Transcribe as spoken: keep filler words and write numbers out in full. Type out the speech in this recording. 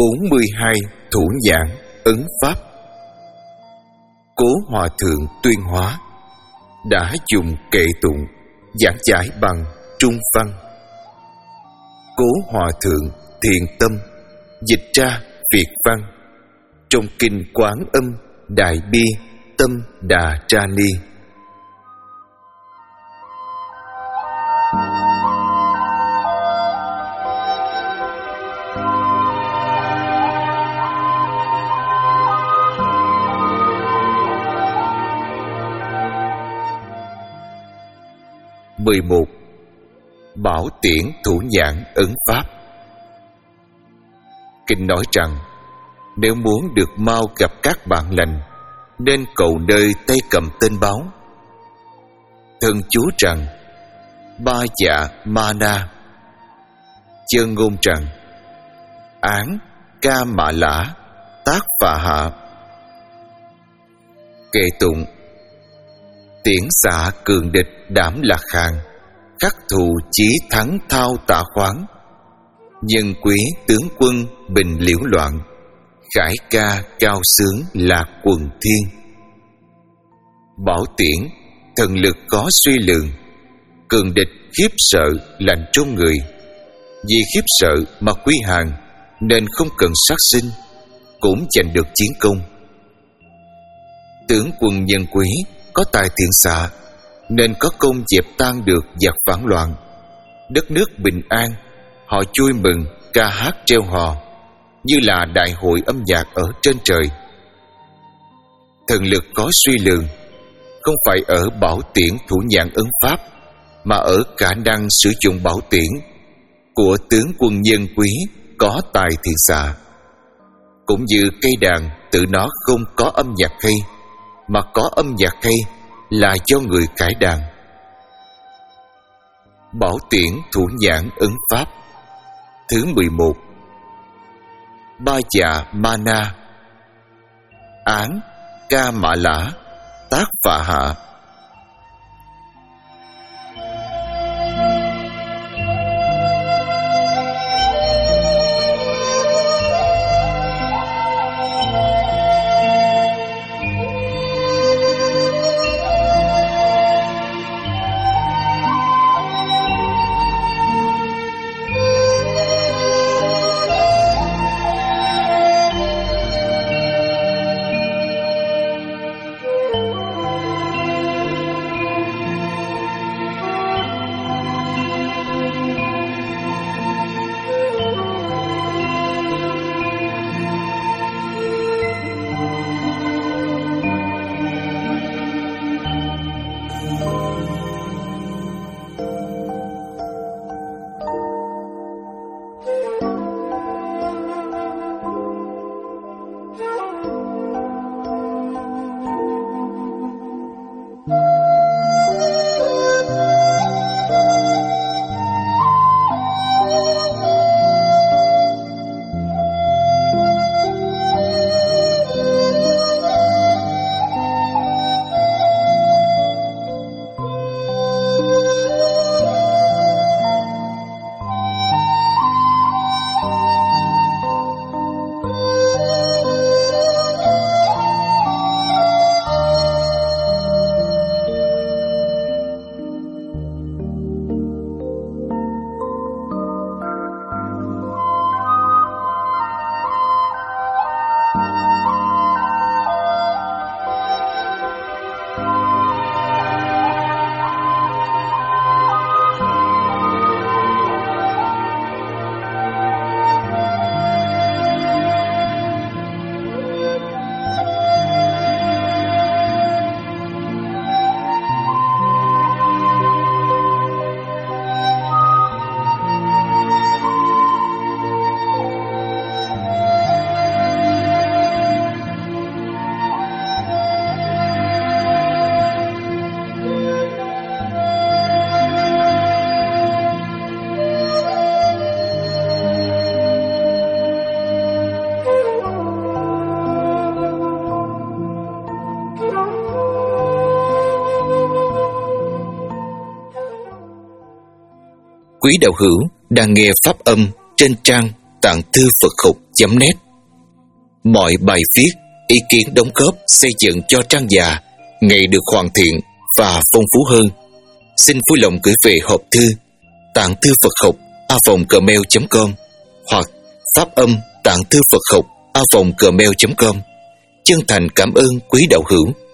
bốn mươi hai thủ nhãn ấn pháp. Cố Hòa Thượng Tuyên Hóa đã dùng kệ tụng giảng giải bằng Trung văn. Cố Hòa Thượng Thiện Tâm dịch ra Việt văn trong kinh Quán Âm Đại Bi Tâm Đà Tra Ni. mười một. Bảo Tiễn Thủ Nhãn Ấn Pháp. Kinh nói rằng nếu muốn được mau gặp các bạn lành nên cầu nơi tay cầm tên báo. Thân chú rằng Ba Dạ Ma Na, Chơn ngôn rằng Án Ca Mạ Lã Tác Phà Hạ. Kệ tụng tiễn xạ cường địch đảm lạc hàng, khắc thù chí thắng thao tạ khoáng, nhân quý tướng quân bình liễu loạn, khải ca cao sướng lạc quần thiên. Bảo tiễn thần lực có suy lượng, cường địch khiếp sợ lạnh trong người. Vì khiếp sợ mà quý hàng nên không cần sát sinh cũng giành được chiến công. Tướng quân nhân quý có tài thiện xạ nên có công dẹp tan được giặc phản loạn. Đất nước bình an, họ vui mừng ca hát treo hò như là đại hội âm nhạc ở trên trời. Thần lực có suy lường không phải ở bảo tiễn thủ nhãn ấn pháp, mà ở khả năng sử dụng bảo tiễn của tướng quân nhân quý có tài thiện xạ. Cũng như cây đàn tự nó không có âm nhạc hay, mà có âm nhạc hay là do người cải đàn. Bảo tiễn thủ nhãn ấn pháp. Thứ mười một. Ba Dạ Ma Na, Án Ca Mạ Lã Tác Phà Hạ. Quý đạo hữu đang nghe pháp âm trên trang tạng thư Phật học chấm net. Mọi bài viết, ý kiến đóng góp xây dựng cho trang già ngày được hoàn thiện và phong phú hơn. Xin vui lòng gửi về hộp thư tạng thư Phật học a vòng gmail chấm com hoặc phát âm tạng thư Phật học a vòng gmail chấm com. Chân thành cảm ơn quý đạo hữu.